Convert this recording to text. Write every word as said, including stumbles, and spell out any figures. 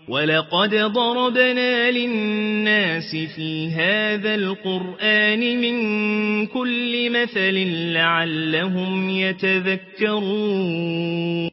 ولقد ضربنا للناس في هذا القرآن من كل مثل لعلهم يتذكرون